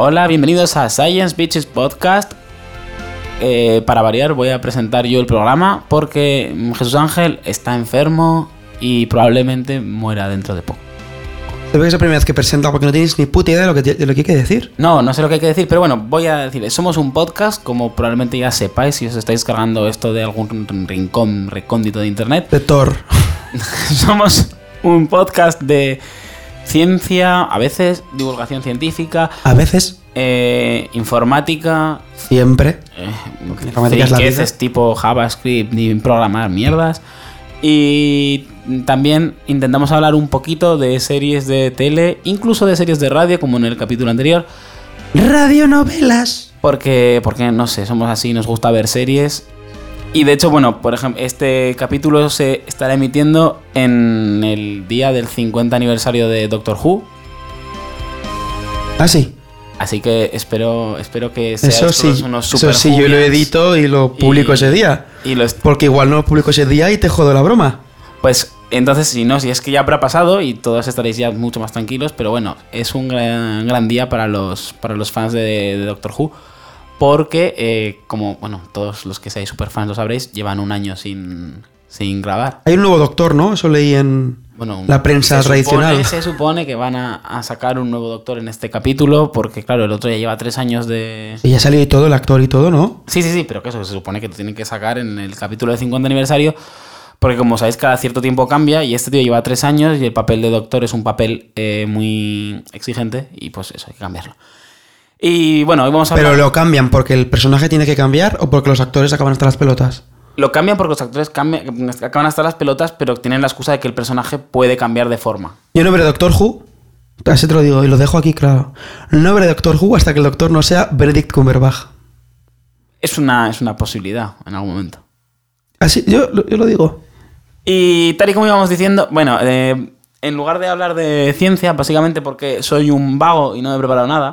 Hola, bienvenidos a Science Bitches Podcast. Para variar voy a presentar yo el programa porque Jesús Ángel está enfermo y probablemente muera dentro de poco. Te veo que es la primera vez que presenta porque no tienes ni puta idea de lo que hay que decir. No sé lo que hay que decir, pero bueno, voy a decir, somos un podcast, como probablemente ya sepáis si os estáis cargando esto de algún rincón recóndito de internet. De Thor. Somos un podcast de ciencia, a veces divulgación científica, A veces. Informática, Siempre. Informática es la vida. friqueces tipo JavaScript ni programar mierdas. Y también intentamos hablar un poquito de series de tele, incluso de series de radio, como en el capítulo anterior. Radionovelas. Porque no sé, somos así, nos gusta ver series. Y de hecho, bueno, por ejemplo, este capítulo se estará emitiendo en el día del 50 aniversario de Doctor Who. Ah, sí. Así que espero que seáis Eso sí. todos unos super Eso sí, yo lo edito y lo publico ese día. Porque igual no lo publico ese día y te jodo la broma. Pues entonces, si es que ya habrá pasado y todos estaréis ya mucho más tranquilos, pero bueno, es un gran día para los fans de Doctor Who, porque como bueno, todos los que seáis super fans lo sabréis, llevan un año sin grabar. Hay un nuevo doctor, ¿no? Eso leí en la prensa tradicional. Se supone que van a sacar un nuevo doctor en este capítulo, porque claro, el otro ya lleva 3 años de... Y ya salió y todo, el actor y todo, ¿no? Sí, pero que eso se supone que lo tienen que sacar en el capítulo de 50 aniversario, porque como sabéis, cada cierto tiempo cambia y este tío lleva 3 años y el papel de doctor es un papel muy exigente y pues eso, hay que cambiarlo. Y bueno, hoy vamos a hablar... ¿Pero lo cambian porque el personaje tiene que cambiar o porque los actores acaban hasta las pelotas? Lo cambian porque los actores acaban hasta las pelotas, pero tienen la excusa de que el personaje puede cambiar de forma. Yo no veré Doctor Who, así te lo digo y lo dejo aquí claro. No veré Doctor Who hasta que el doctor no sea Benedict Cumberbatch. Es una posibilidad en algún momento. Así, yo lo digo. Y tal y como íbamos diciendo, bueno, en lugar de hablar de ciencia, básicamente porque soy un vago y no he preparado nada,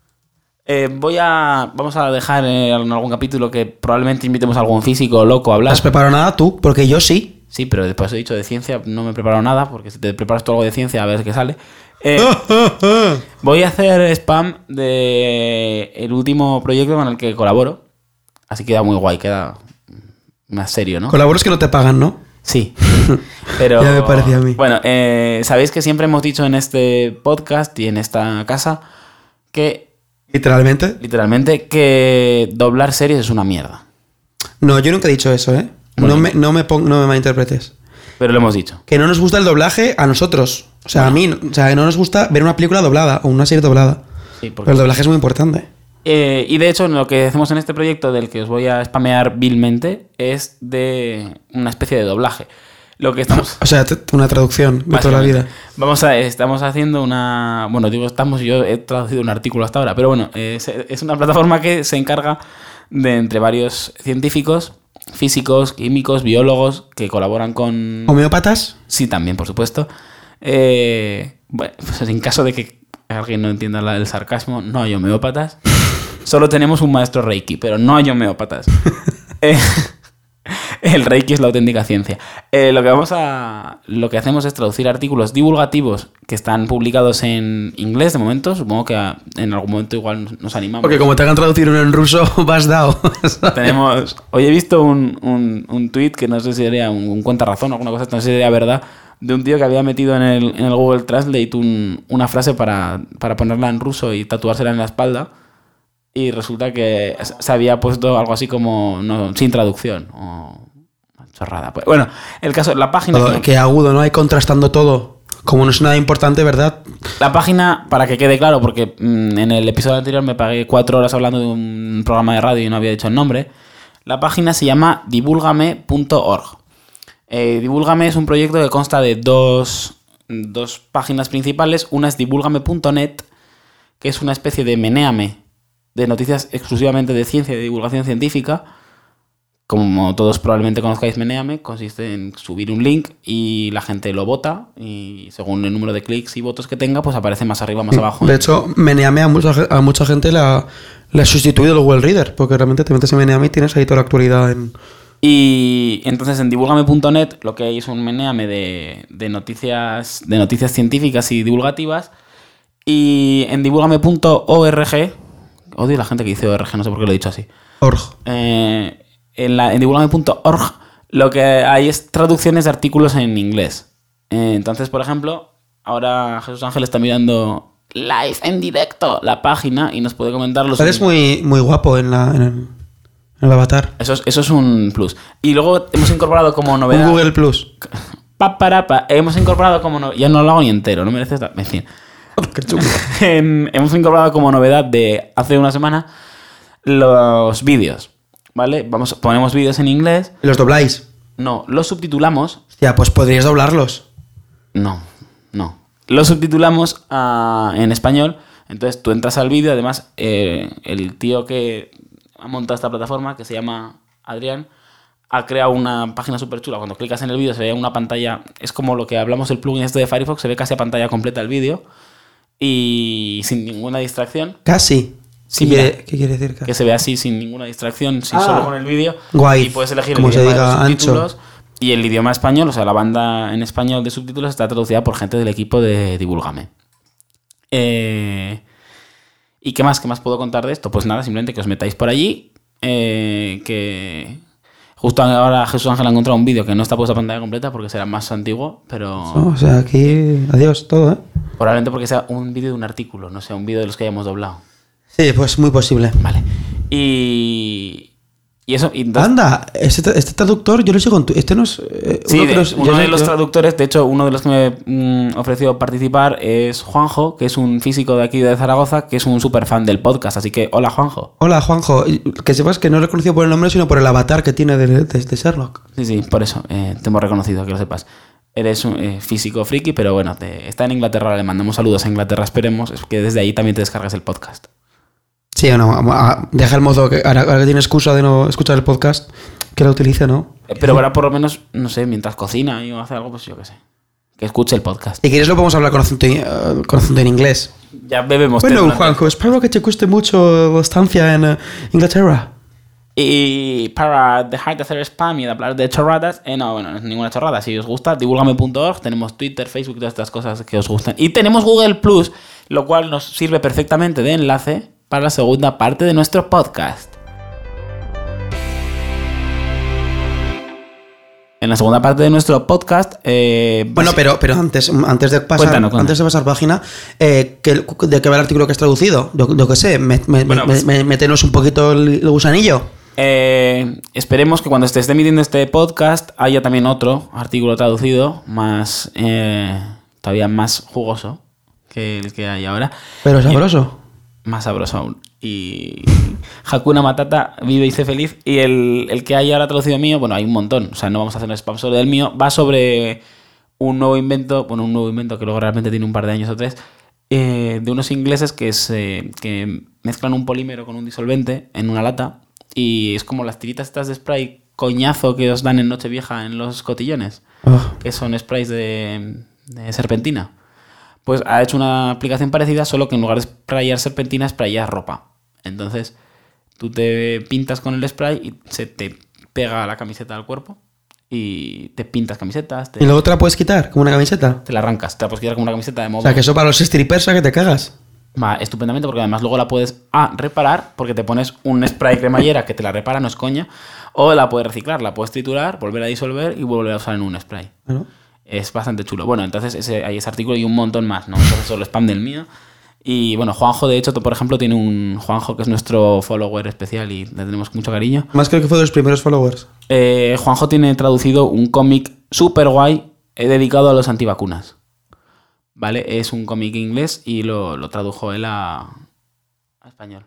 vamos a dejar en algún capítulo que probablemente invitemos a algún físico loco a hablar. ¿No has preparado nada tú? Porque yo sí. Sí, pero después he dicho de ciencia, no me he preparado nada, porque si te preparas tú algo de ciencia, a ver qué sale. Voy a hacer spam de el último proyecto con el que colaboro. Así queda muy guay, queda más serio, ¿no? Colaboros que no te pagan, ¿no? Sí, pero... Ya me parecía a mí. Bueno, sabéis que siempre hemos dicho en este podcast y en esta casa que... Literalmente, que doblar series es una mierda. No, yo nunca he dicho eso, ¿eh? Bueno, no me malinterpretes. Pero lo hemos dicho. Que no nos gusta el doblaje a nosotros. O sea, a mí. O sea, que no nos gusta ver una película doblada o una serie doblada. Sí, porque... Pero el doblaje es muy importante. Y de hecho, lo que hacemos en este proyecto, del que os voy a spamear vilmente, es de una especie de doblaje. Lo que estamos... O sea, una traducción de toda la vida. Estamos haciendo una... Bueno, digo yo he traducido un artículo hasta ahora, pero bueno, es una plataforma que se encarga de, entre varios científicos, físicos, químicos, biólogos, que colaboran con... ¿Homeópatas? Sí, también, por supuesto. Bueno, pues en caso de que alguien no entienda el sarcasmo, no hay homeópatas. Solo tenemos un maestro Reiki, pero no hay homeópatas. El Reiki es la auténtica ciencia. Lo que hacemos es traducir artículos divulgativos que están publicados en inglés de momento. Supongo que en algún momento igual nos animamos. Porque como te hagan traducir uno en ruso, vas dado. Hoy he visto un tuit que no sé si sería un cuenta-razón o alguna cosa, no sé si sería verdad, de un tío que había metido en el Google Translate una frase para ponerla en ruso y tatuársela en la espalda. Y resulta que se había puesto algo así como sin traducción o chorrada. Pues, bueno, el caso, la página... Qué agudo, ¿no? Hay contrastando todo. Como no es nada importante, ¿verdad? La página, para que quede claro, porque en el episodio anterior me pagué 4 horas hablando de un programa de radio y no había dicho el nombre. La página se llama divulgame.org. Divulgame es un proyecto que consta de dos páginas principales. Una es divulgame.net, que es una especie de menéame de noticias exclusivamente de ciencia y de divulgación científica. Como todos probablemente conozcáis, Menéame consiste en subir un link y la gente lo vota y según el número de clics y votos que tenga, pues aparece más arriba, más abajo. De hecho, Menéame a mucha gente la ha sustituido el Google Reader, porque realmente te metes en Menéame y tienes ahí toda la actualidad. Y entonces en divulgame.net lo que hay es un Menéame de noticias científicas y divulgativas. Y en divulgame.org Odio a la gente que dice ORG, no sé por qué lo he dicho así. Org. En divulgame.org lo que hay es traducciones de artículos en inglés. Entonces, por ejemplo, ahora Jesús Ángel está mirando live, en directo, la página y nos puede comentar los... Eres muy, muy guapo en el avatar. Eso es un plus. Y luego hemos incorporado como novedad... Un Google Plus. Hemos incorporado como... Ya no lo hago ni entero, no merece esta... En fin. Qué chulo. Hemos incorporado como novedad de hace una semana los vídeos, ¿vale? Ponemos vídeos en inglés. ¿Los dobláis? No, los subtitulamos. Hostia, pues podrías doblarlos. No. Los subtitulamos en español. Entonces tú entras al vídeo. Además, el tío que ha montado esta plataforma, que se llama Adrián, ha creado una página súper chula. Cuando clicas en el vídeo se ve una pantalla. Es como lo que hablamos del plugin este de Firefox. Se ve casi a pantalla completa el vídeo. Y sin ninguna distracción. Casi. Sí, ¿Qué quiere decir casi? Que se ve así sin ninguna distracción, solo con el vídeo. Guay. Y puedes elegir como el se idioma diga, de los subtítulos. ancho. Y el idioma español, o sea, la banda en español de subtítulos está traducida por gente del equipo de Divulgame. ¿Y qué más puedo contar de esto? Pues nada, simplemente que os metáis por allí. Que justo ahora Jesús Ángel ha encontrado un vídeo que no está puesto a pantalla completa porque será más antiguo, pero... O sea, aquí... Adiós, todo, ¿eh? Probablemente porque sea un vídeo de un artículo, no sea un vídeo de los que hayamos doblado. Sí, pues muy posible. Vale. Y eso... Y entonces, anda, este traductor yo lo sigo en tu... Este no es... sí, uno de los traductores, de hecho, uno de los que me ofreció participar es Juanjo, que es un físico de aquí de Zaragoza, que es un súper fan del podcast. Así que, hola, Juanjo. Hola, Juanjo. Que sepas que no lo he reconocido por el nombre, sino por el avatar que tiene de Sherlock. Sí, por eso te hemos reconocido, que lo sepas. Eres un físico friki, pero bueno, está en Inglaterra, le mandamos saludos a Inglaterra, esperemos, es que desde ahí también te descargues el podcast. Sí o no, deja el modo que ahora que tiene excusa de no escuchar el podcast, que lo utilice, ¿no? Pero ahora por lo menos, no sé, mientras cocina y hace algo, pues yo qué sé. Que escuche el podcast. Si quieres lo podemos hablar con acento en inglés. Ya bebemos. Bueno, Juanjo, espero que te guste mucho la estancia en Inglaterra. Y para dejar de hacer spam y de hablar de chorradas, no es ninguna chorrada. Si os gusta, divulgame.org, tenemos Twitter, Facebook, todas estas cosas que os gustan. Y tenemos Google Plus, lo cual nos sirve perfectamente de enlace para la segunda parte de nuestro podcast. En la segunda parte de nuestro podcast... bueno, pero antes de pasar página, ¿de qué va el artículo que has traducido? Yo qué sé, métenos un poquito el gusanillo. Esperemos que cuando esté emitiendo este podcast haya también otro artículo traducido más todavía más jugoso que el que hay ahora. Pero sabroso. Más sabroso aún. Y Hakuna Matata, vive y sé feliz. Y el que hay ahora traducido mío, bueno, hay un montón. O sea, no vamos a hacer un spam solo del mío. Va sobre un nuevo invento que luego realmente tiene un par de años o tres, de unos ingleses que mezclan un polímero con un disolvente en una lata. Y es como las tiritas estas de spray coñazo que os dan en Nochevieja en los cotillones. Que son sprays de serpentina. Pues ha hecho una aplicación parecida, solo que en lugar de sprayar serpentina, sprayar ropa. Entonces, tú te pintas con el spray y se te pega la camiseta al cuerpo y te pintas camisetas. ¿Y luego te la puedes quitar como una camiseta? Te la arrancas, te la puedes quitar como una camiseta de moda. O sea, que eso para los strippers que te cagas. Va estupendamente porque además luego la puedes reparar porque te pones un spray cremallera que te la repara, no es coña, o la puedes reciclar, la puedes triturar, volver a disolver y volver a usar en un spray. ¿No? Es bastante chulo. Bueno, entonces hay ese artículo y un montón más, ¿no? Entonces solo spam del mío. Y bueno, Juanjo, de hecho, por ejemplo, tiene un Juanjo que es nuestro follower especial y le tenemos mucho cariño. Más creo que fue de los primeros followers. Juanjo tiene traducido un cómic súper guay dedicado a los antivacunas. ¿Vale? Es un cómic inglés y lo tradujo él a español.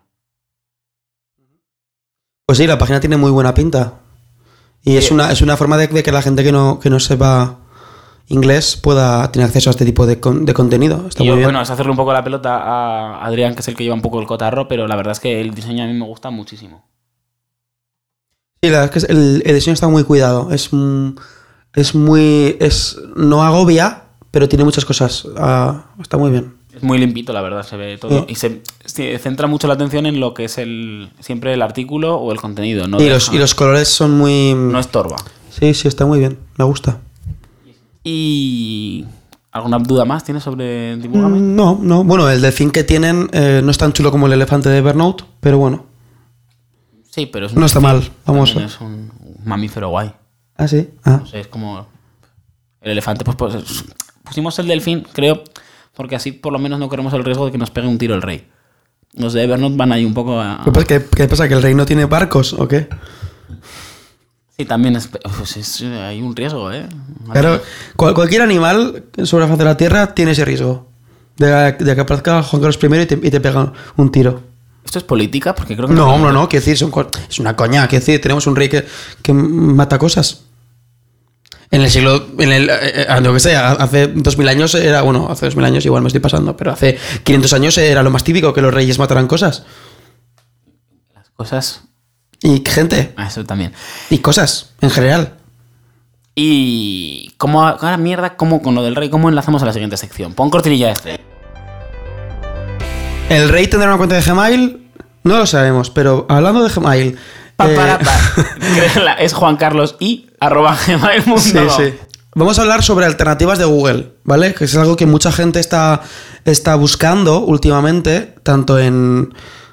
Pues sí, la página tiene muy buena pinta. Y es una forma de que la gente que no sepa inglés pueda tener acceso a este tipo de contenido. Está muy bien. Bueno, es hacerle un poco la pelota a Adrián, que es el que lleva un poco el cotarro, pero la verdad es que el diseño a mí me gusta muchísimo. Sí, la verdad es que el diseño está muy cuidado. No agobia, pero tiene muchas cosas. Está muy bien. Es muy limpito, la verdad, se ve todo. Y se centra mucho la atención en lo que es siempre el artículo o el contenido. No y los colores son muy... No estorba. Sí, está muy bien. Me gusta. ¿Y alguna duda más tienes sobre Divulgame? No. Bueno, el delfín que tienen no es tan chulo como el elefante de Evernote, pero bueno. Sí, pero no está mal, vamos. Es un mamífero guay. ¿Ah, sí? Ah. No sé, es como el elefante. Pues pusimos el delfín, creo, porque así por lo menos no corremos el riesgo de que nos pegue un tiro el rey. Los de Evernote van ahí un poco a... ¿Qué pasa? ¿Que el rey no tiene barcos o qué? Sí, también hay un riesgo, ¿eh? Claro, cualquier animal sobre la faz de la Tierra tiene ese riesgo. De que aparezca Juan Carlos I y te pega un tiro. ¿Esto es política? Porque creo que no, quiero decir, es una coña. Quiero decir, tenemos un rey que mata cosas. En el siglo... lo que sea, hace 2000 años era... Bueno, hace 2000 años igual me estoy pasando, pero hace 500 años era lo más típico que los reyes mataran cosas. Las cosas... Y gente. Eso también. Y cosas, en general. Y... ahora mierda, ¿cómo con lo del rey? ¿Cómo enlazamos a la siguiente sección? Pon cortinilla este. ¿El rey tendrá una cuenta de Gmail? No lo sabemos, pero hablando de Gmail... Es juancarlos.i@gmail.com. Sí. Vamos a hablar sobre alternativas de Google, ¿vale? Que es algo que mucha gente está buscando últimamente, tanto en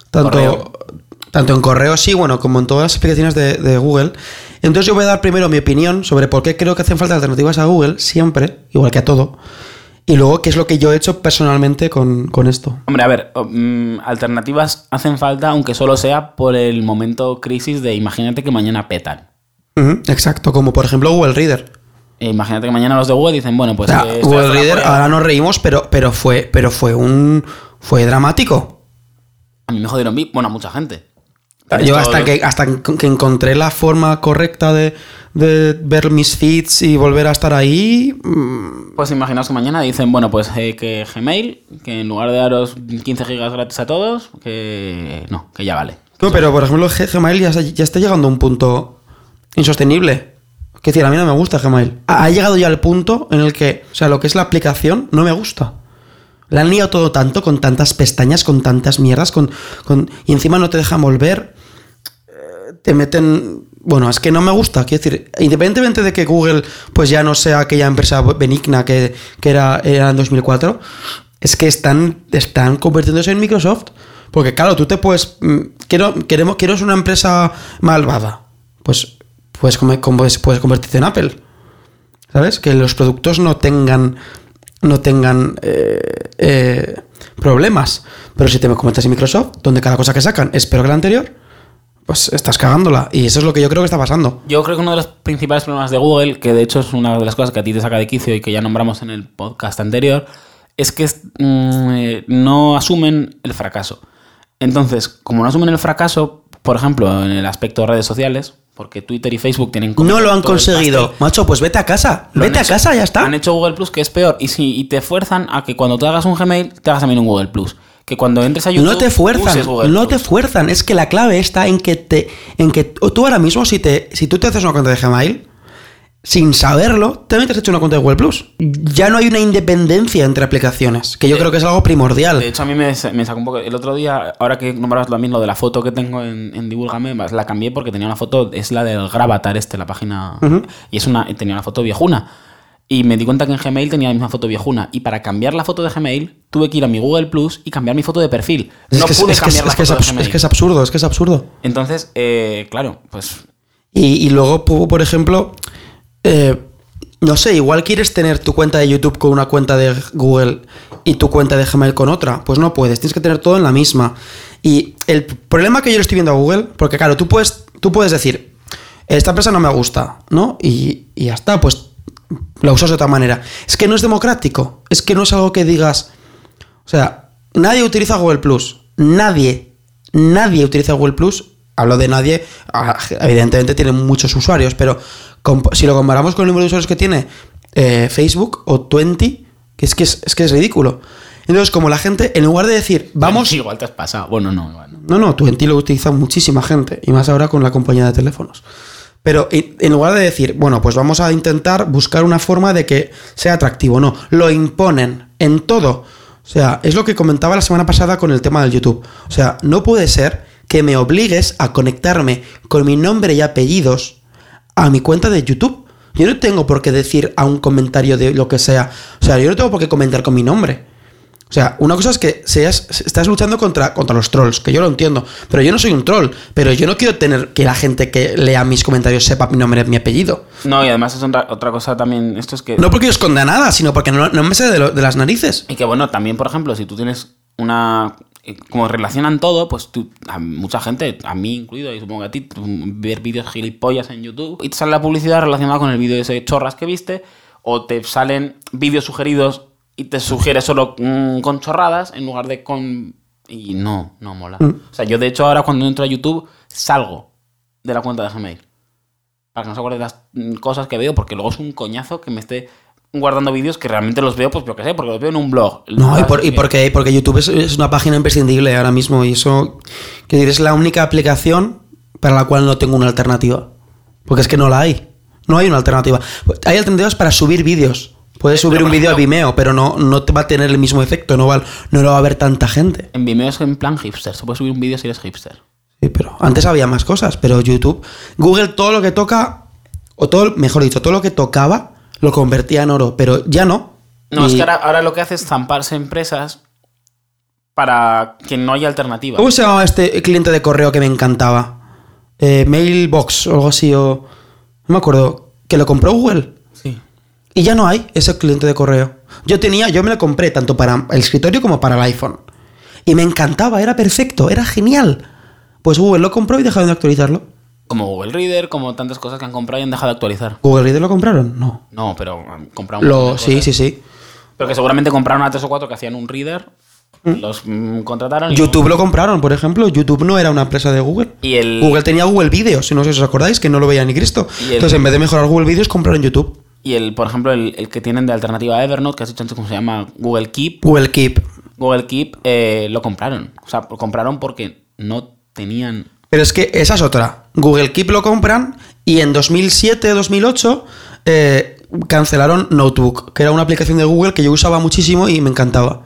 correo, sí, bueno, como en todas las aplicaciones de Google. Entonces yo voy a dar primero mi opinión sobre por qué creo que hacen falta alternativas a Google, siempre, igual que a todo. Y luego, ¿qué es lo que yo he hecho personalmente con esto? Hombre, a ver, alternativas hacen falta, aunque solo sea por el momento crisis de imagínate que mañana petan. Exacto, como por ejemplo Google Reader. Imagínate que mañana los de Google dicen, bueno, pues... Google Reader, ahora nos reímos, pero fue dramático. A mí me jodieron, bueno, a mucha gente. Yo hasta que encontré la forma correcta de ver mis feeds y volver a estar ahí... Pues imaginaos que mañana dicen, bueno, pues que Gmail, que en lugar de daros 15 gigas gratis a todos, que ya vale. No, pero por ejemplo Gmail ya está llegando a un punto insostenible. Es decir, a mí no me gusta Gmail. Ha llegado ya al punto en el que, o sea, lo que es la aplicación no me gusta. La han liado todo tanto, con tantas pestañas, con tantas mierdas, y encima no te dejan volver. Te meten... Bueno, es que no me gusta. Quiero decir, independientemente de que Google pues ya no sea aquella empresa benigna que era en 2004, es que están convirtiéndose en Microsoft. Porque claro, tú te puedes... Quiero ser una empresa malvada. Pues puedes convertirte en Apple. ¿Sabes? Que los productos no tengan problemas. Pero si te conviertes en Microsoft, donde cada cosa que sacan es peor que la anterior, pues estás cagándola. Y eso es lo que yo creo que está pasando. Yo creo que uno de los principales problemas de Google, que de hecho es una de las cosas que a ti te saca de quicio y que ya nombramos en el podcast anterior, es que no asumen el fracaso. Entonces, como no asumen el fracaso, por ejemplo, en el aspecto de redes sociales, porque Twitter y Facebook tienen... No lo han conseguido. Macho, pues vete a casa. Vete a casa, ya está. Han hecho Google Plus, que es peor. Y te fuerzan a que cuando te hagas un Gmail, te hagas también un Google Plus. Que cuando entres a YouTube... No te fuerzan. Es que la clave está en que tú ahora mismo, si tú te haces una cuenta de Gmail, sin saberlo, también te has hecho una cuenta de Google Plus. Ya no hay una independencia entre aplicaciones, que yo creo que es algo primordial. De hecho, a mí me sacó un poco... El otro día, ahora que nombrabas también lo de la foto que tengo en Divúlgame, la cambié porque tenía una foto, es la del Gravatar la página... Y tenía una foto viejuna. Y me di cuenta que en Gmail tenía la misma foto viejuna. Y para cambiar la foto de Gmail, tuve que ir a mi Google Plus y cambiar mi foto de perfil. No pude cambiar la foto de Gmail. Es que es absurdo. Entonces, claro, pues... Y luego, por ejemplo... no sé, igual quieres tener tu cuenta de YouTube con una cuenta de Google y tu cuenta de Gmail con otra. Pues no puedes, tienes que tener todo en la misma. Y el problema que yo le estoy viendo a Google, porque claro, tú puedes decir, esta empresa no me gusta, ¿no? Y ya está, pues la usas de otra manera. Es que no es democrático, es que no es algo que digas... O sea, nadie utiliza Google Plus. Nadie utiliza Google Plus. Hablo de nadie, evidentemente tiene muchos usuarios, pero si lo comparamos con el número de usuarios que tiene Facebook o 20, que es ridículo. Entonces, como la gente, en lugar de decir, vamos... Sí, igual te has pasado. Bueno, no. No, 20 lo utiliza muchísima gente, y más ahora con la compañía de teléfonos. Pero en lugar de decir, bueno, pues vamos a intentar buscar una forma de que sea atractivo. No, lo imponen en todo. O sea, es lo que comentaba la semana pasada con el tema del YouTube. O sea, no puede ser que me obligues a conectarme con mi nombre y apellidos a mi cuenta de YouTube. Yo no tengo por qué decir a un comentario de lo que sea. O sea, yo no tengo por qué comentar con mi nombre. O O sea, una cosa es que estás luchando contra los trolls, que yo lo entiendo, pero yo no soy un troll, pero yo no quiero tener que la gente que lea mis comentarios sepa mi nombre, mi apellido. No, y además es otra cosa también, esto es que... No porque yo esconda nada, sino porque no me sé de las narices. Y que bueno, también, por ejemplo, si tú tienes una... Como relacionan todo, pues a mucha gente, a mí incluido, y supongo que a ti, ver vídeos gilipollas en YouTube, y te sale la publicidad relacionada con el vídeo de ese chorras que viste, o te salen vídeos sugeridos y te sugiere solo con chorradas en lugar de con... Y no mola. O sea, yo de hecho ahora cuando entro a YouTube salgo de la cuenta de Gmail. Para que no se acuerde de las cosas que veo, porque luego es un coñazo que me esté guardando vídeos que realmente los veo, pues yo qué sé, porque los veo en un blog. No, porque YouTube es una página imprescindible ahora mismo y eso que es la única aplicación para la cual no tengo una alternativa. Porque es que no la hay. No hay una alternativa. Hay alternativas para subir vídeos. Puedes subir un vídeo a Vimeo, pero no te va a tener el mismo efecto, no lo va a ver tanta gente. En Vimeo es en plan hipster, se puede subir un vídeo si eres hipster. Sí, pero antes había más cosas, pero YouTube, Google todo lo que toca, o todo, mejor dicho, todo lo que tocaba, lo convertía en oro, pero ya no. No, es que ahora lo que hace es zamparse empresas para que no haya alternativa. ¿Cómo se llamaba este cliente de correo que me encantaba? Mailbox o algo así, o... No me acuerdo. ¿Que lo compró Google? Sí. Y ya no hay ese cliente de correo. Yo me lo compré tanto para el escritorio como para el iPhone. Y me encantaba, era perfecto, era genial. Pues Google lo compró y dejaron de actualizarlo. Como Google Reader, como tantas cosas que han comprado y han dejado de actualizar. ¿Google Reader lo compraron? No. No, pero han comprado Sí. Pero que seguramente compraron a 3 o 4 que hacían un Reader, los contrataron. YouTube lo compraron, por ejemplo. YouTube no era una empresa de Google. Google tenía Google Videos, si no os acordáis, que no lo veía ni Cristo. Entonces, en vez de mejorar Google Videos, compraron YouTube. Y por ejemplo, el que tienen de alternativa a Evernote, que has dicho antes cómo se llama, Google Keep. Google Keep Lo compraron. O sea, lo compraron porque no tenían... Pero es que esa es otra. Google Keep lo compran y en 2007-2008 cancelaron Notebook, que era una aplicación de Google que yo usaba muchísimo y me encantaba.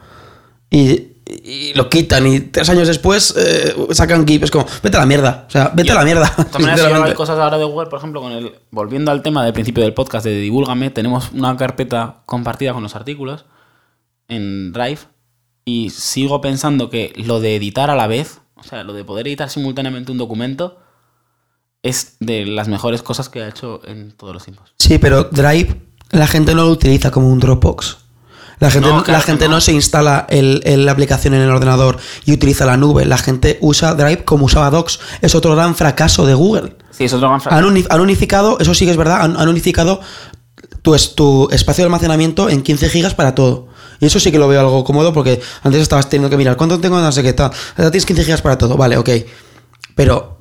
Y lo quitan y 3 años después sacan Keep. Es como, vete a la mierda. O sea, vete a la mierda. De todas maneras, hay cosas ahora de Google, por ejemplo, volviendo al tema del principio del podcast de Divúlgame, tenemos una carpeta compartida con los artículos en Drive y sigo pensando que lo de editar a la vez, o sea, lo de poder editar simultáneamente un documento, es de las mejores cosas que ha hecho en todos los tiempos. Sí, pero Drive la gente no lo utiliza como un Dropbox. La gente no se instala la aplicación en el ordenador y utiliza la nube. La gente usa Drive como usaba Docs. Es otro gran fracaso de Google. Sí, es otro gran fracaso. Han unificado, eso sí que es verdad, han unificado tu espacio de almacenamiento en 15 gigas para todo. Y eso sí que lo veo algo cómodo porque antes estabas teniendo que mirar cuánto tengo, no sé qué tal. Ahora tienes 15 gigas para todo, vale, ok. Pero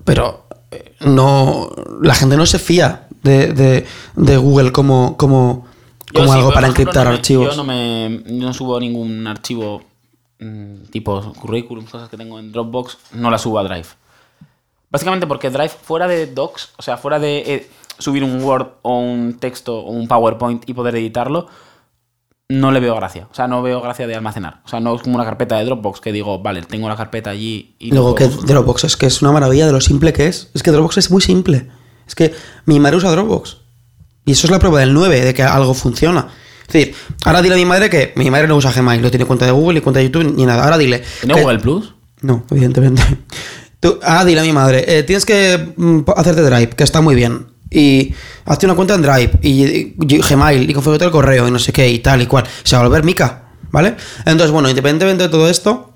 no, la gente no se fía de Google como algo para encriptar archivos. Yo no subo ningún archivo tipo currículum, cosas que tengo en Dropbox, no las subo a Drive. Básicamente porque Drive, fuera de Docs, o sea, fuera de subir un Word o un texto o un PowerPoint y poder editarlo, no le veo gracia. O sea, no veo gracia de almacenar. O sea, no es como una carpeta de Dropbox que digo, vale, tengo la carpeta allí y... Luego que Dropbox es que es una maravilla de lo simple que es. Es que Dropbox es muy simple. Es que mi madre usa Dropbox. Y eso es la prueba del 9, de que algo funciona. Es decir, ahora dile a mi madre que mi madre no usa Gmail, no tiene cuenta de Google, ni cuenta de YouTube, ni nada. Ahora dile... ¿Tiene Google Plus? No, evidentemente. Ahora dile a mi madre, tienes que hacerte Drive, que está muy bien. Y hazte una cuenta en Drive, y Gmail, y configúrate el correo, y no sé qué, y tal y cual. Se va a volver mica, ¿vale? Entonces, bueno, independientemente de todo esto,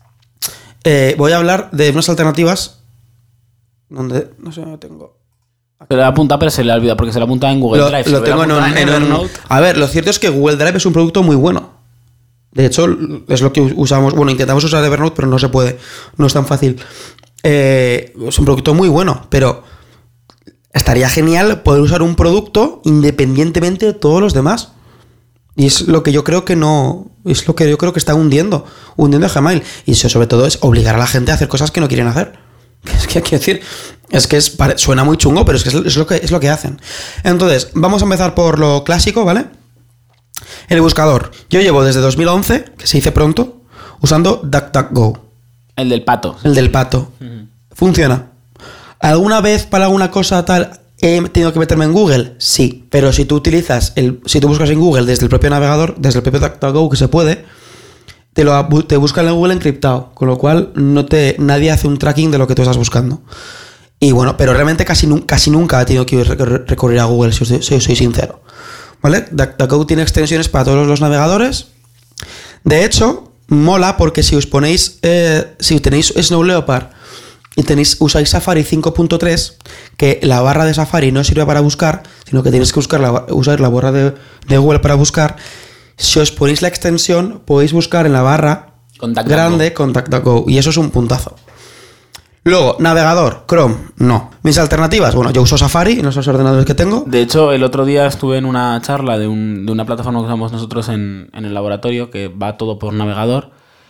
voy a hablar de unas alternativas donde... No sé, no tengo... Se le apunta, pero se le olvida porque se le apunta en Google Drive. Lo tengo en Evernote. A ver, lo cierto es que Google Drive es un producto muy bueno. De hecho, es lo que usamos. Bueno, intentamos usar Evernote, pero no se puede. No es tan fácil. Es un producto muy bueno, pero estaría genial poder usar un producto independientemente de todos los demás. Y es lo que yo creo que no... Es lo que yo creo que está hundiendo a Gmail. Y eso, sobre todo, es obligar a la gente a hacer cosas que no quieren hacer. Es que hay que decir, suena muy chungo, pero es que es lo que hacen. Entonces, vamos a empezar por lo clásico, ¿vale? El buscador. Yo llevo desde 2011, que se dice pronto, usando DuckDuckGo. El del pato. El del pato. Uh-huh. Funciona. ¿Alguna vez para alguna cosa tal he tenido que meterme en Google? Sí. Pero si tú buscas en Google desde el propio navegador, desde el propio DuckDuckGo, que se puede, te busca en el Google encriptado, con lo cual nadie hace un tracking de lo que tú estás buscando. Y bueno, pero realmente casi nunca he tenido que recurrir a Google, si soy sincero. ¿Vale? DuckDuckGo tiene extensiones para todos los navegadores. De hecho, mola porque si os ponéis, si tenéis Snow Leopard y usáis Safari 5.3, que la barra de Safari no sirve para buscar, sino que tienes que usar la barra de Google para buscar. Si os ponéis la extensión, podéis buscar en la barra grande con DuckDuckGo, y eso es un puntazo. Luego, navegador, Chrome, no. Mis alternativas, bueno, yo uso Safari en los ordenadores que tengo. De hecho, el otro día estuve en una charla de una plataforma que usamos nosotros en el laboratorio, que va todo por navegador,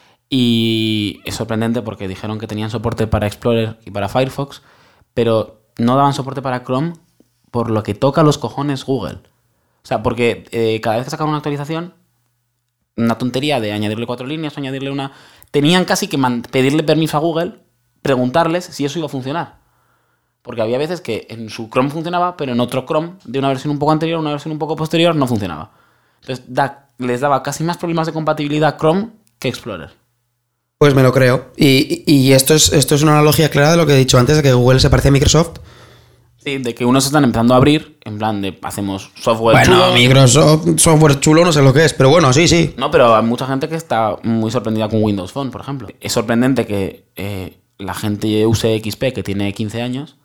y es sorprendente porque dijeron que tenían soporte para Explorer y para Firefox, pero no daban soporte para Chrome, por lo que toca los cojones Google. O sea, porque cada vez que sacaban una actualización, una tontería de añadirle 4 líneas o añadirle una... Tenían casi que pedirle permiso a Google, preguntarles si eso iba a funcionar. Porque había veces que en su Chrome funcionaba, pero en otro Chrome de una versión un poco anterior, una versión un poco posterior, no funcionaba. Entonces les daba casi más problemas de compatibilidad Chrome que Explorer. Pues me lo creo. Y esto es una analogía clara de lo que he dicho antes, de que Google se parece a Microsoft. Sí, de que unos están empezando a abrir, en plan de hacemos software chulo. Bueno, Microsoft, software chulo, no sé lo que es, pero bueno, sí. No, pero hay mucha gente que está muy sorprendida con Windows Phone, por ejemplo. Es sorprendente que la gente use XP, que tiene 15 años,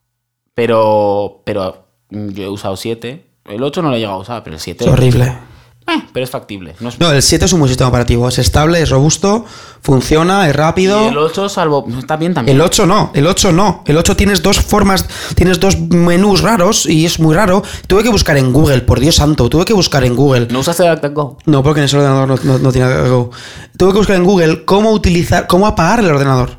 pero yo he usado 7. El 8 no lo he llegado a usar, pero el 7... Es horrible. Pero es factible. No, el 7 es un buen sistema operativo. Es estable, es robusto, funciona, es rápido. Y el 8, salvo... Está bien también. El 8 no. El 8 tienes dos formas, tienes dos menús raros y es muy raro. Tuve que buscar en Google, por Dios santo. Tuve que buscar en Google. ¿No usaste DuckDuckGo? No, porque en ese ordenador no tiene DuckDuckGo. Tuve que buscar en Google cómo apagar el ordenador.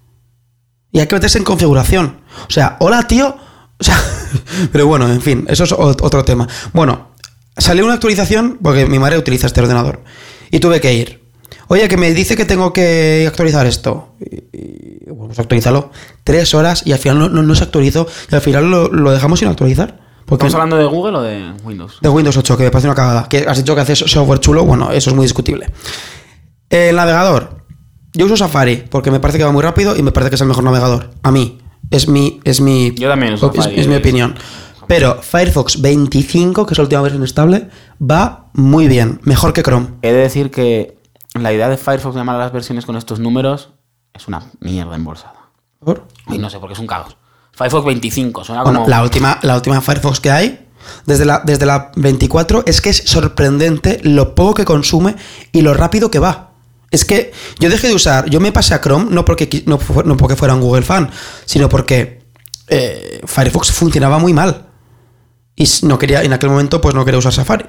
Y hay que meterse en configuración. O sea, hola, tío. O sea, pero bueno, en fin, eso es otro tema. Bueno, salió una actualización porque mi madre utiliza este ordenador. Y tuve que ir. Oye, que me dice que tengo que actualizar esto. Y bueno, pues actualízalo. 3 horas y al final no se actualizó. Y al final lo dejamos sin actualizar. Porque ¿Estamos hablando de Google o de Windows? De Windows 8, que me parece una cagada. Que has dicho que haces software chulo. Bueno, eso es muy discutible. El navegador. Yo uso Safari porque me parece que va muy rápido y me parece que es el mejor navegador. A mí. Es mi Yo también uso Safari. Es mi opinión. Pero Firefox 25, que es la última versión estable, va muy bien. Mejor que Chrome. He de decir que la idea de Firefox de llamar a las versiones con estos números es una mierda embolsada. ¿Por? Y no sé, porque es un caos. Firefox 25, suena como... La última Firefox que hay, desde la 24, es que es sorprendente lo poco que consume y lo rápido que va. Es que yo dejé de usar, yo me pasé a Chrome no porque fuera un Google fan, sino porque Firefox funcionaba muy mal. Y en aquel momento pues no quería usar Safari.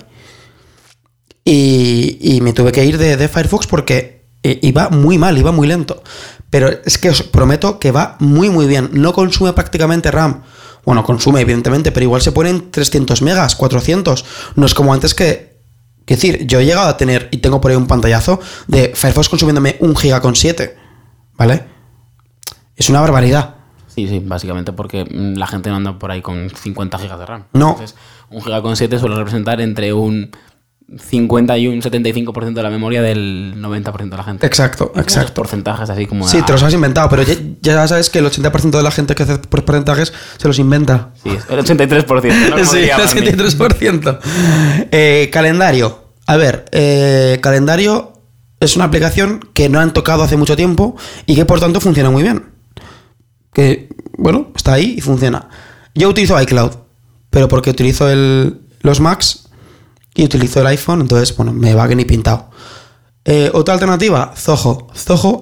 Y me tuve que ir de Firefox porque iba muy mal, iba muy lento. Pero es que os prometo que va muy muy bien. No consume prácticamente RAM. Bueno, consume evidentemente, pero igual se ponen 300 megas, 400. No es como antes que... Es decir, yo he llegado a tener, y tengo por ahí un pantallazo, de Firefox consumiéndome 1 GB con 7. ¿Vale? Es una barbaridad. Sí, básicamente porque la gente no anda por ahí con 50 GB de RAM. No. Entonces, 1 GB con 7 suele representar entre un 50 y un 75% de la memoria del 90% de la gente. Exacto. Esos porcentajes así como... Sí, te los has inventado, pero ya sabes que el 80% de la gente que hace porcentajes se los inventa. Sí, el 83%. ¿No? Sí, el 83%. Calendario. A ver, Calendario es una aplicación que no han tocado hace mucho tiempo y que por tanto funciona muy bien. Que, bueno, está ahí y funciona. Yo utilizo iCloud, pero porque utilizo los Macs y utilizo el iPhone, entonces, bueno, me va que ni pintado. Otra alternativa, Zoho. Zoho,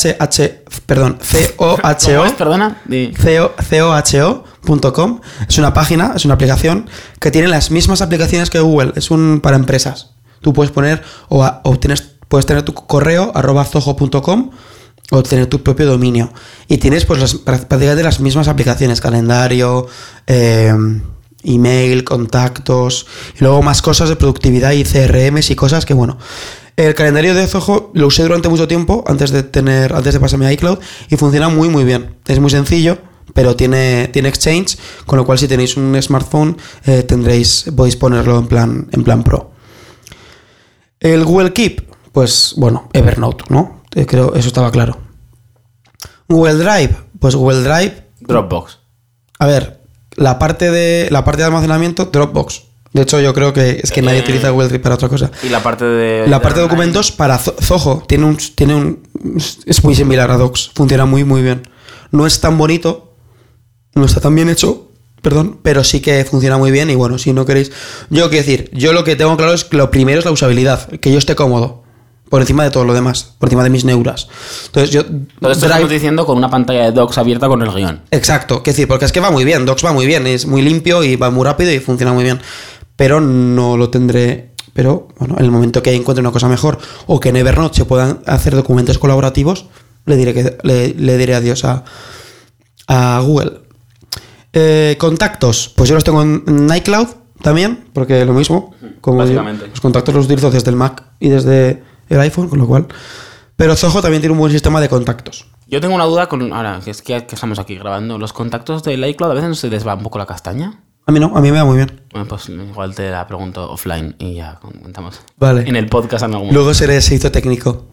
Zoho.com. Es una página, es una aplicación que tiene las mismas aplicaciones que Google. Es para empresas. Tú puedes poner puedes tener tu correo @zoho.com o tener tu propio dominio. Y tienes pues prácticamente las mismas aplicaciones, calendario, email, contactos y luego más cosas de productividad y CRMs y cosas que bueno. El calendario de Zoho lo usé durante mucho tiempo antes de pasarme a iCloud y funciona muy muy bien. Es muy sencillo, pero tiene Exchange, con lo cual si tenéis un smartphone podéis ponerlo en plan pro. El Google Keep, pues bueno, Evernote, ¿no? Creo eso estaba claro. Google Drive, pues Google Drive. Dropbox. A ver, la parte de almacenamiento, Dropbox. De hecho, yo creo que es que nadie utiliza Google Drive para otra cosa. Y la parte de... La parte de documentos para Zoho es muy similar a Docs. Funciona muy, muy bien. No es tan bonito, no está tan bien hecho, perdón, pero sí que funciona muy bien. Y bueno, si no queréis... Yo quiero decir, yo lo que tengo claro es que lo primero es la usabilidad, que yo esté cómodo. Por encima de todo lo demás, por encima de mis neuras. Entonces yo... Todo esto estamos diciendo con una pantalla de Docs abierta con el guión. Exacto, quiero decir, porque es que va muy bien, Docs va muy bien, es muy limpio y va muy rápido y funciona muy bien. Pero no lo tendré... Pero, bueno, en el momento que encuentre una cosa mejor o que en Evernote se puedan hacer documentos colaborativos, le diré adiós a Google. Contactos, pues yo los tengo en iCloud también, porque lo mismo. Como básicamente. Los contactos los utilizo desde el Mac y desde el iPhone, con lo cual... Pero Zoho también tiene un buen sistema de contactos. Yo tengo una duda con... Ahora, que es que estamos aquí grabando. ¿Los contactos del iCloud a veces no se les va un poco la castaña? A mí no, a mí me va muy bien. Bueno, pues igual te la pregunto offline y ya comentamos. Vale. En el podcast en algún momento. Luego seré servicio técnico.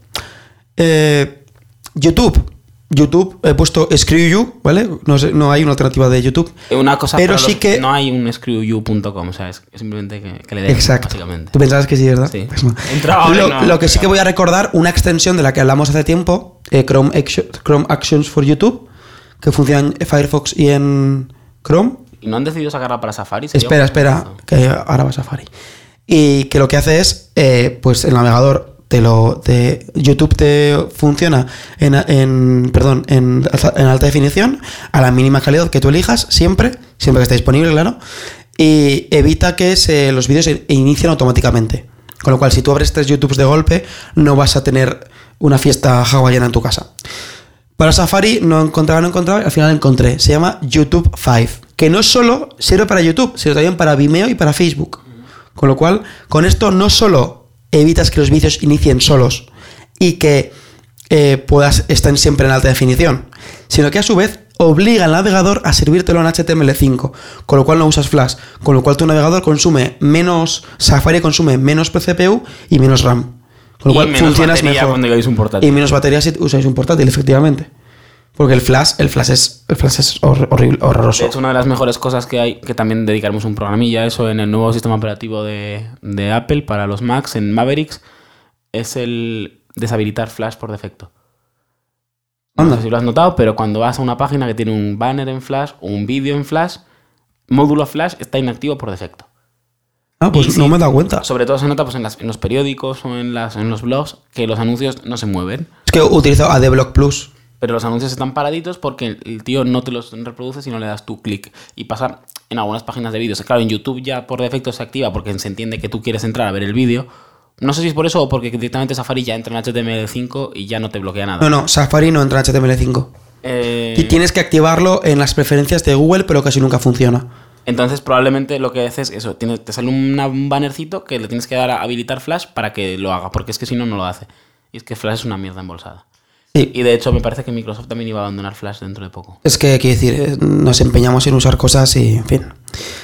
YouTube, he puesto ScrewYou, ¿vale? No hay una alternativa de YouTube. Una cosa, pero sí que... No hay un screwyou.com, o sea, es simplemente que le den. Exacto. Básicamente. Tú pensabas que sí, ¿verdad? Sí. Pues no. Lo que sí que voy a recordar, una extensión de la que hablamos hace tiempo, Chrome Actions for YouTube, que funciona en Firefox y en Chrome. ¿Y no han decidido sacarla para Safari? Espera, que ahora va Safari. Y que lo que hace es, pues el navegador de YouTube te funciona en alta definición, a la mínima calidad que tú elijas, siempre que esté disponible, claro, y evita que los vídeos se inicien automáticamente. Con lo cual, si tú abres 3 YouTubes de golpe, no vas a tener una fiesta hawaiana en tu casa. Para Safari no encontraba, al final encontré. Se llama YouTube 5, que no solo sirve para YouTube, sino también para Vimeo y para Facebook. Con lo cual, con esto no solo evitas que los vídeos inicien solos y que estén siempre en alta definición, sino que a su vez obliga al navegador a servírtelo en HTML5, con lo cual no usas Flash, con lo cual tu navegador Safari consume menos CPU y menos RAM. Con lo cual funcionas mejor. Cuando llegáis un portátil. Y menos batería si usáis un portátil, efectivamente. Porque el flash es horrible, horroroso. De hecho, una de las mejores cosas que hay, que también dedicaremos un programilla a eso en el nuevo sistema operativo de Apple para los Macs, en Mavericks, es el deshabilitar Flash por defecto. No sé si lo has notado, pero cuando vas a una página que tiene un banner en Flash o un vídeo en Flash, módulo Flash está inactivo por defecto. Ah, pues no me he dado cuenta. Sobre todo se nota pues, en los periódicos o en los blogs que los anuncios no se mueven. Es que utilizo AdBlock Plus. Pero los anuncios están paraditos porque el tío no te los reproduce si no le das tu clic. Y pasa en algunas páginas de vídeos. Claro, en YouTube ya por defecto se activa porque se entiende que tú quieres entrar a ver el vídeo. No sé si es por eso o porque directamente Safari ya entra en HTML5 y ya no te bloquea nada. No, Safari no entra en HTML5. Y tienes que activarlo en las preferencias de Google, pero casi nunca funciona. Entonces probablemente lo que haces es eso, te sale un bannercito que le tienes que dar a habilitar Flash para que lo haga, porque es que si no, no lo hace. Y es que Flash es una mierda embolsada. Sí. Y de hecho me parece que Microsoft también iba a abandonar Flash dentro de poco. Es que, quiero decir, nos empeñamos en usar cosas y, en fin.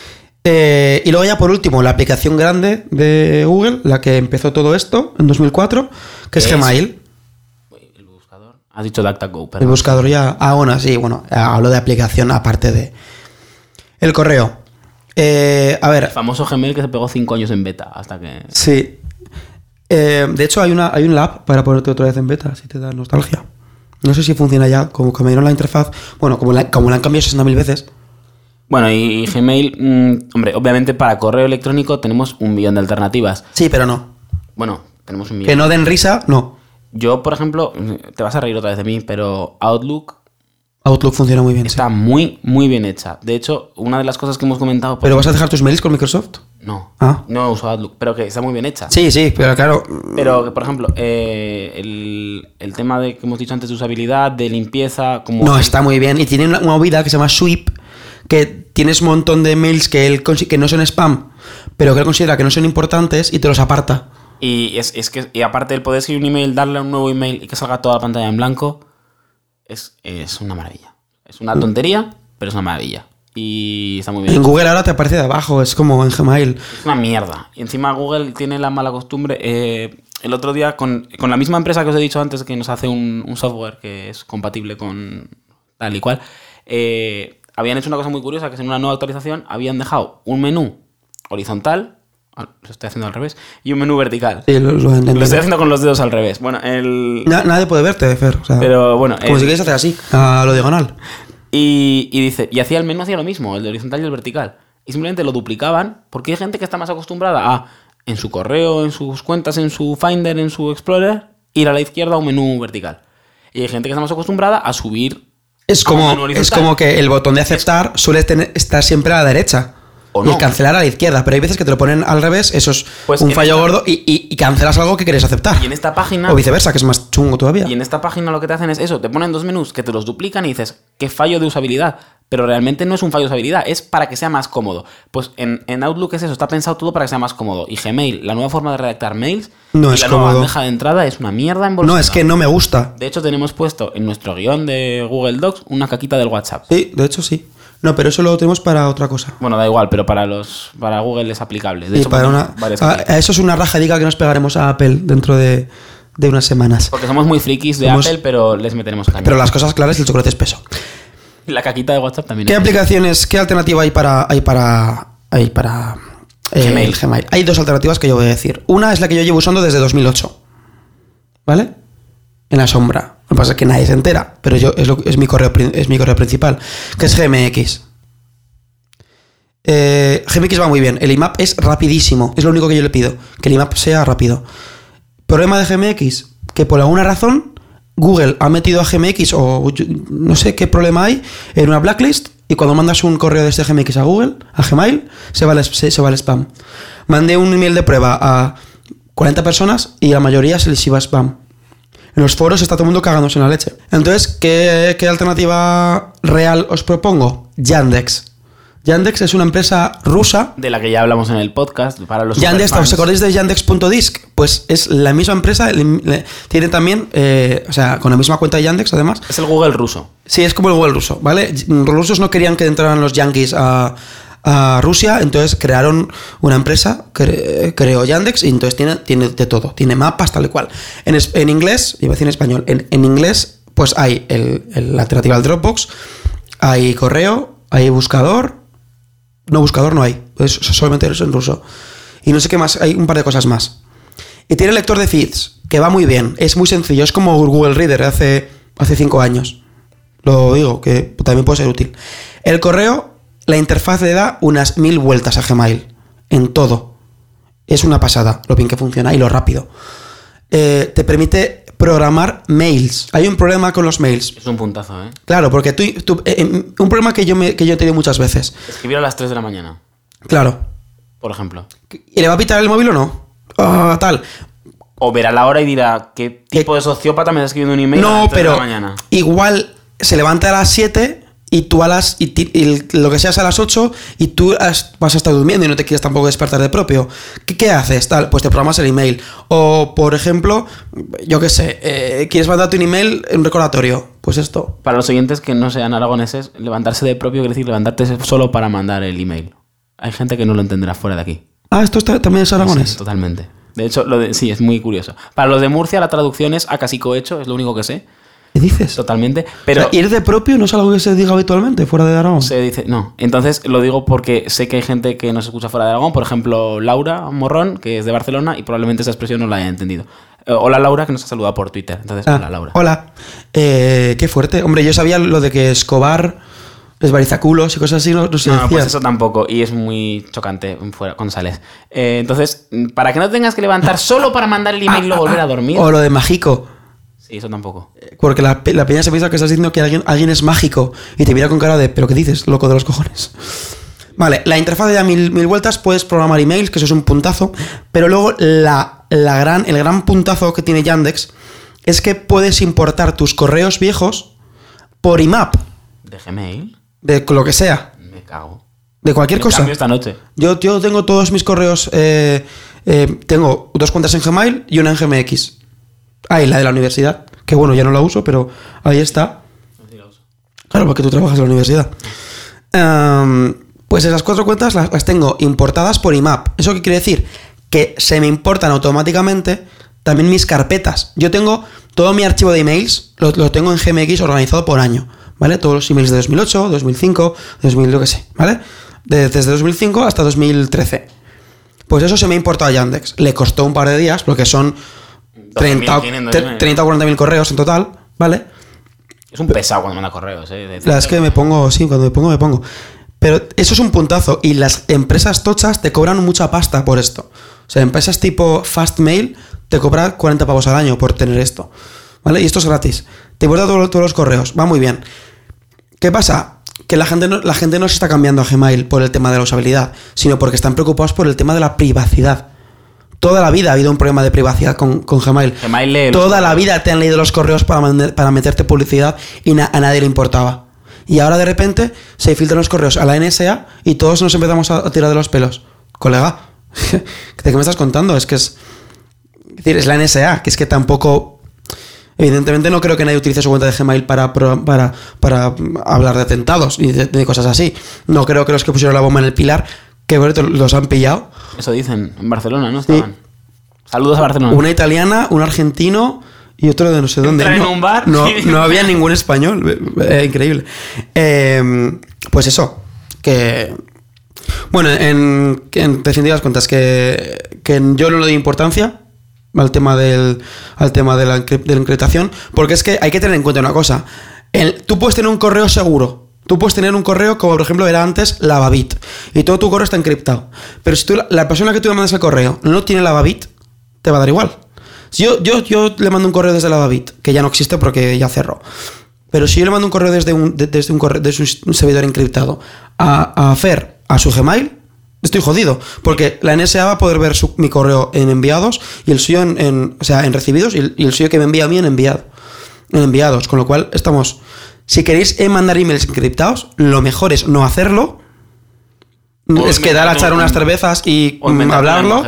Y luego ya por último, la aplicación grande de Google, la que empezó todo esto en 2004, que es Gmail. El buscador. Has dicho DuckDuckGo, perdón. El buscador ya... hablo de aplicación aparte de... El correo. A ver... El famoso Gmail que se pegó 5 años en beta hasta que... Sí. De hecho, hay un app para ponerte otra vez en beta, si te da nostalgia. No sé si funciona ya, como cambiaron la interfaz. Bueno, como la han cambiado 60.000 veces. Bueno, y Gmail... hombre, obviamente para correo electrónico tenemos 1 millón de alternativas. Sí, pero no. Bueno, tenemos 1 millón. Que no den risa, no. Yo, por ejemplo, te vas a reír otra vez de mí, pero Outlook funciona muy bien. Está muy, muy bien hecha. De hecho, una de las cosas que hemos comentado... ¿Pero vas a dejar tus mails con Microsoft? No. Ah. No uso Outlook, pero que está muy bien hecha. Sí, pero claro... Pero, por ejemplo, el tema de que hemos dicho antes de usabilidad, de limpieza... No, está muy bien. Y tiene una movida que se llama Sweep, que tienes un montón de mails que no son spam, pero que él considera que no son importantes y te los aparta. Y y aparte el poder escribir un email, darle a un nuevo email y que salga toda la pantalla en blanco... Es una maravilla. Es una tontería, pero es una maravilla. Y está muy bien. En Google ahora te aparece de abajo, es como en Gmail. Es una mierda. Y encima Google tiene la mala costumbre. el otro día con la misma empresa que os he dicho antes que nos hace un software que es compatible con tal y cual, habían hecho una cosa muy curiosa, que es en una nueva actualización habían dejado un menú horizontal, lo estoy haciendo al revés, y un menú vertical. Sí, lo estoy haciendo con los dedos al revés. Bueno, nadie puede verte, Fer. O sea, pero bueno, como si quieres hacer así, a lo diagonal. Y dice, y hacía el menú hacía lo mismo, el de horizontal y el vertical. Y simplemente lo duplicaban porque hay gente que está más acostumbrada a, en su correo, en sus cuentas, en su Finder, en su Explorer, ir a la izquierda a un menú vertical. Y hay gente que está más acostumbrada a subir Es como que el botón de aceptar suele estar siempre a la derecha. O y no. el cancelar a la izquierda. Pero hay veces que te lo ponen al revés, eso es Pues un en fallo esta- gordo y cancelas algo que quieres aceptar. Y en esta página... O viceversa, que es más chungo todavía. Y en esta página lo que te hacen es eso, te ponen dos menús que te los duplican y dices, qué fallo de usabilidad. Pero realmente no es un fallo de usabilidad, es para que sea más cómodo. Pues en Outlook es eso, está pensado todo para que sea más cómodo. Y Gmail, la nueva forma de redactar mails, No y es la nueva cómodo. bandeja de entrada es una mierda en No, es que no me gusta. De hecho, tenemos puesto en nuestro guión de Google Docs una caquita del WhatsApp. Sí, de hecho sí. No, pero eso lo tenemos para otra cosa. Bueno, da igual, pero para Google es aplicable. De Y hecho, para ponemos una, varias a caquitas. eso es una rajadica que nos pegaremos a Apple dentro de unas semanas. Porque somos muy frikis de Somos- Apple, pero les meteremos caña. Pero las cosas claras y el chocolate espeso. Y la caquita de WhatsApp también. ¿Qué es. aplicaciones, qué alternativa hay para Gmail. el Gmail? Hay dos alternativas que yo voy a decir. Una es la que yo llevo usando desde 2008. ¿Vale? En la sombra. Lo que pasa es que nadie se entera, pero es mi correo principal, que es GMX. GMX va muy bien. El IMAP es rapidísimo. Es lo único que yo le pido, que el IMAP sea rápido. Problema de GMX, que por alguna razón Google ha metido a GMX, o no sé qué problema hay, en una blacklist, y cuando mandas un correo desde GMX a Google, a Gmail, se va al spam. Mandé un email de prueba a 40 personas y la mayoría se les iba a spam. En los foros está todo el mundo cagándose en la leche. Entonces, ¿qué alternativa real os propongo? Yandex. Yandex es una empresa rusa. De la que ya hablamos en el podcast. Para los Yandex, superfans. ¿os acordáis de Yandex.disk? Pues es la misma empresa, tiene también, o sea, con la misma cuenta de Yandex, además. Es el Google ruso. Sí, es como el Google ruso, ¿vale? Los rusos no querían que entraran los yankees a Rusia, entonces crearon una empresa, creó Yandex, y entonces tiene de todo, tiene mapas, tal y cual. En inglés, iba a decir en español, en inglés, pues hay la alternativa al Dropbox, hay correo, hay buscador. No, buscador no hay, es solamente es en ruso. Y no sé qué más, hay un par de cosas más. Y tiene lector de feeds, que va muy bien, es muy sencillo, es como Google Reader hace 5 años. Lo digo, que también puede ser útil. El correo, la interfaz le da unas 1000 vueltas a Gmail, en todo. Es una pasada, lo bien que funciona y lo rápido. Te permite programar mails. Hay un problema con los mails. Es un puntazo, ¿eh? Claro, porque un problema que yo he tenido muchas veces. Escribir a las 3 de la mañana, Claro. por ejemplo. ¿Y le va a pitar el móvil o no? Tal. O verá la hora y dirá, ¿qué tipo de sociópata me está escribiendo un email a No, las 3 de pero la mañana? igual se levanta a las 7 y tú lo que seas a las 8 y tú vas a estar durmiendo y no te quieres tampoco despertar de propio. ¿Qué haces? Tal, pues te programas el email. O, por ejemplo, yo qué sé, quieres mandarte un email, un recordatorio. Pues esto. Para los oyentes que no sean aragoneses, levantarse de propio quiere decir levantarte solo para mandar el email. Hay gente que no lo entenderá fuera de aquí. Ah, esto también es aragonés. Sí, totalmente. De hecho, sí, es muy curioso. Para los de Murcia, la traducción es a casi cohecho, es lo único que sé. ¿Qué dices? Totalmente. O Pero sea, ir de propio no es algo que se diga habitualmente fuera de Aragón. se dice, no. Entonces lo digo porque sé que hay gente que nos escucha fuera de Aragón. Por ejemplo, Laura Morrón, que es de Barcelona, y probablemente esa expresión no la haya entendido. Hola Laura, que nos ha saludado por Twitter. Entonces, hola Laura. Hola. Qué fuerte. Hombre, yo sabía lo de que Escobar desbarizaculos y cosas así, no se No, decía. pues eso tampoco, y es muy chocante fuera cuando sales. Entonces, para que no tengas que levantar solo para mandar el email y luego volver a dormir. O lo de mágico. Sí, eso tampoco. Porque la peña se piensa que estás diciendo que alguien es mágico y te mira con cara de, ¿pero qué dices, loco de los cojones? Vale, la interfaz de 1000 vueltas, puedes programar emails, que eso es un puntazo, pero luego el gran puntazo que tiene Yandex es que puedes importar tus correos viejos por IMAP, ¿De Gmail? de lo que sea, Me cago. de cualquier Me cosa. cambio esta noche. Yo tengo todos mis correos, tengo 2 cuentas en Gmail y una en GMX. Ah, y la de la universidad, que bueno, ya no la uso, pero ahí está. Claro, porque tú trabajas en la universidad. Pues esas 4 cuentas las tengo importadas por IMAP. ¿Eso qué quiere decir? Que se me importan automáticamente también mis carpetas. Yo tengo todo mi archivo de emails, lo tengo en GMX organizado por año, ¿vale? Todos los emails de 2008, 2005, 2000, lo que sé, ¿vale? Desde 2005 hasta 2013. Pues eso se me ha importado a Yandex. Le costó un par de días, porque son 30 o 40.000 correos en total, ¿vale? Es un pesado cuando manda correos, ¿eh? La verdad es que me pongo, sí, cuando me pongo. Pero eso es un puntazo. Y las empresas tochas te cobran mucha pasta por esto. O sea, empresas tipo Fastmail te cobran 40 pavos al año por tener esto, ¿vale? Y esto es gratis. Te guarda todos los correos. Va muy bien. ¿Qué pasa? Que la gente no se está cambiando a Gmail por el tema de la usabilidad, sino porque están preocupados por el tema de la privacidad. Toda la vida ha habido un problema de privacidad con Gmail. Toda la vida te han leído los correos para meterte publicidad y a nadie le importaba. Y ahora de repente se filtran los correos a la NSA y todos nos empezamos a tirar de los pelos. Colega, ¿de qué me estás contando? Es decir, es la NSA, que es que tampoco... Evidentemente no creo que nadie utilice su cuenta de Gmail para hablar de atentados y de cosas así. No creo que los que pusieron la bomba en el Pilar, que los han pillado. Eso dicen, en Barcelona, ¿no? Estaban. Sí. Saludos a Barcelona. Una italiana, un argentino y otro de no sé dónde. En un bar. No había ningún español. Increíble. Pues eso, que... Bueno, en definitivas cuentas, que yo no le doy importancia al tema de la encriptación, porque es que hay que tener en cuenta una cosa. Tú puedes tener un correo seguro. Tú puedes tener un correo como por ejemplo era antes Lavabit y todo tu correo está encriptado. Pero si la persona que tú le mandas el correo no tiene Lavabit, te va a dar igual. Si yo le mando un correo desde Lavabit, que ya no existe porque ya cerró. Pero si yo le mando un correo desde un servidor encriptado a Fer, a su Gmail, estoy jodido, porque la NSA va a poder ver mi correo en enviados y el suyo en recibidos y el suyo que me envía a mí en enviados, con lo cual estamos... Si queréis mandar emails encriptados, lo mejor es no hacerlo, es quedar a echar unas cervezas y hablarlo,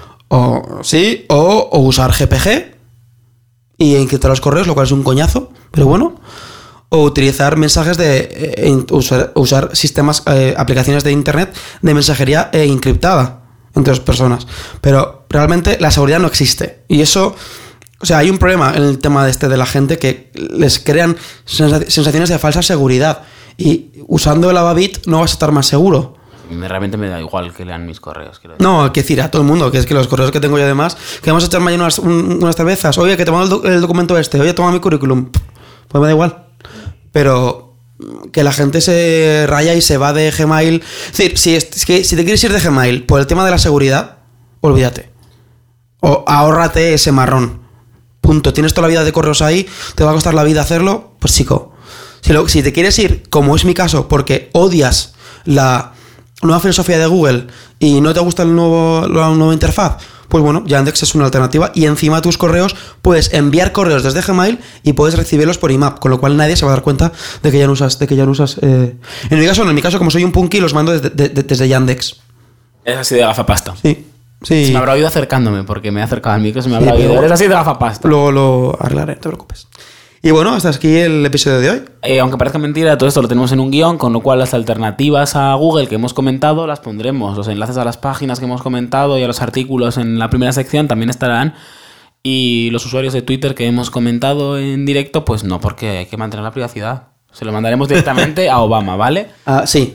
o usar GPG y encriptar los correos, lo cual es un coñazo, pero bueno. O utilizar mensajes usar sistemas, aplicaciones de internet de mensajería encriptada entre dos personas. Pero realmente la seguridad no existe. Y eso, o sea, hay un problema en el tema de la gente que les crean sensaciones de falsa seguridad. Y usando el Lavabit no vas a estar más seguro. Realmente me da igual que lean mis correos. No, hay que decir a todo el mundo, que es que los correos que tengo yo además, que vamos a echar mañana unas cervezas. Oye, que te mando el documento oye, toma mi currículum. Pues me da igual. Pero que la gente se raya y se va de Gmail. Es decir, si te quieres ir de Gmail por el tema de la seguridad, olvídate. O ahórrate ese marrón. Punto. Tienes toda la vida de correos ahí, te va a costar la vida hacerlo, pues chico. Si te quieres ir, como es mi caso, porque odias la nueva filosofía de Google y no te gusta la nueva interfaz, pues bueno, Yandex es una alternativa y encima tus correos puedes enviar correos desde Gmail y puedes recibirlos por IMAP, con lo cual nadie se va a dar cuenta de que ya no usas. En mi caso, como soy un punky, los mando desde Yandex. Es así de gafapasta. Sí. Se me habrá oído acercándome porque me he acercado al micro, se me habrá oído. Eres así de gafapasta. Luego lo arreglaré, no te preocupes. Y bueno, hasta aquí el episodio de hoy. Aunque parezca mentira, todo esto lo tenemos en un guión, con lo cual las alternativas a Google que hemos comentado las pondremos. Los enlaces a las páginas que hemos comentado y a los artículos en la primera sección también estarán. Y los usuarios de Twitter que hemos comentado en directo, pues no, porque hay que mantener la privacidad. Se lo mandaremos directamente a Obama, ¿vale? Sí,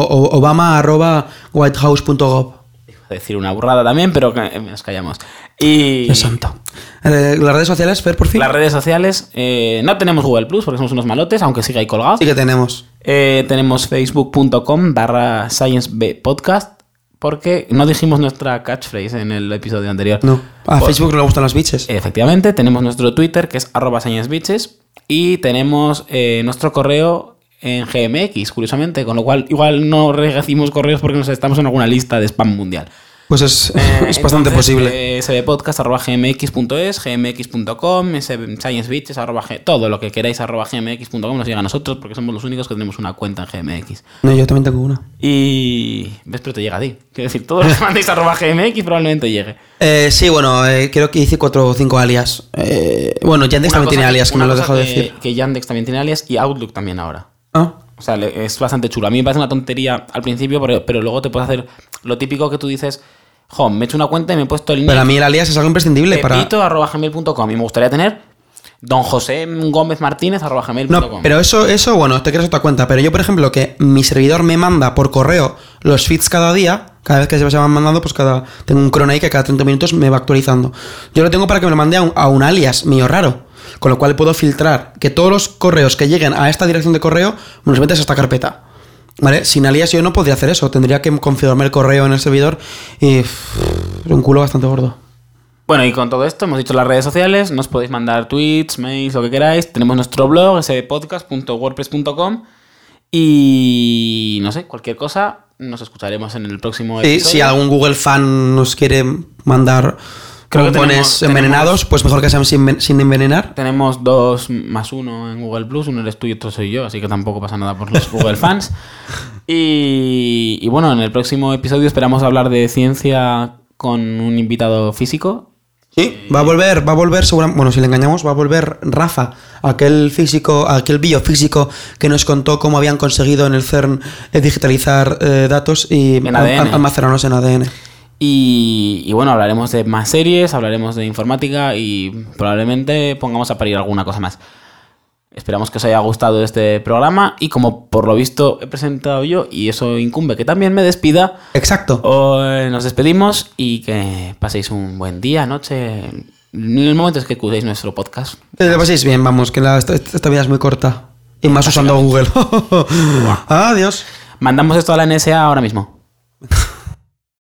obama@whitehouse.gov. Decir una burrada también, pero nos callamos. Y... Es santo. ¿Las redes sociales, Fer, por fin? Las redes sociales, no tenemos Google Plus porque somos unos malotes, aunque siga ahí colgado. Sí que tenemos. Tenemos facebook.com/sciencebpodcast porque no dijimos nuestra catchphrase en el episodio anterior. No, a Facebook no le gustan las bitches. Efectivamente, tenemos nuestro Twitter que es @sciencebitches y tenemos nuestro correo en GMX, curiosamente, con lo cual igual no recibimos correos porque nos estamos en alguna lista de spam mundial. Pues es bastante posible. sbpodcast@gmx.es, gmx.com, sciencebitches, todo lo que queráis @gmx.com nos llega a nosotros porque somos los únicos que tenemos una cuenta en GMX. No, yo también tengo una. Y... ¿ves? Pero te llega a ti. Quiero decir, todo lo que mandéis @gmx probablemente llegue. Sí, bueno, creo que hice 4 o 5 alias. Bueno, Yandex también tiene alias, que me lo he dejado de decir. Que Yandex también tiene alias y Outlook también ahora. Ah. O sea, es bastante chulo. A mí me parece una tontería al principio, pero luego te puedes hacer lo típico que tú dices. me he hecho una cuenta y me he puesto el Pero a mí el alias es algo imprescindible para... pepito@gmail.com y me gustaría tener donjosegomezmartinez@gmail.com. No, pero eso, bueno, te creas otra cuenta. Pero yo, por ejemplo, que mi servidor me manda por correo los feeds cada día, cada vez que se van mandando, pues tengo un cron ahí que cada 30 minutos me va actualizando. Yo lo tengo para que me lo mande a un alias mío raro, con lo cual puedo filtrar que todos los correos que lleguen a esta dirección de correo me los metes a esta carpeta. ¿Vale? Sin alias yo no podría hacer eso. Tendría que configurarme el correo en el servidor y es un culo bastante gordo. Bueno, y con todo esto hemos dicho las redes sociales, nos podéis mandar tweets, mails, lo que queráis. Tenemos nuestro blog, spodcast.wordpress.com y no sé, cualquier cosa, nos escucharemos en el próximo episodio. Si algún Google fan nos quiere mandar cupones envenenados, pues mejor que sean sin envenenar. Tenemos 2 más 1 en Google Plus, uno eres tú y otro soy yo, así que tampoco pasa nada por los Google fans. Y bueno, en el próximo episodio esperamos hablar de ciencia con un invitado físico. Sí, va a volver seguramente, bueno, si le engañamos, va a volver Rafa, aquel biofísico que nos contó cómo habían conseguido en el CERN digitalizar datos y almacenarlos en ADN. Y bueno, hablaremos de más series, hablaremos de informática y probablemente pongamos a parir alguna cosa más. Esperamos que os haya gustado este programa y como por lo visto he presentado yo y eso incumbe que también me despida. Exacto. Nos despedimos y que paséis un buen día, noche, en el momento en que escuchéis nuestro podcast. Que paséis bien, vamos, que esta vida es muy corta. Y más usando Google. Adiós. Mandamos esto a la NSA ahora mismo.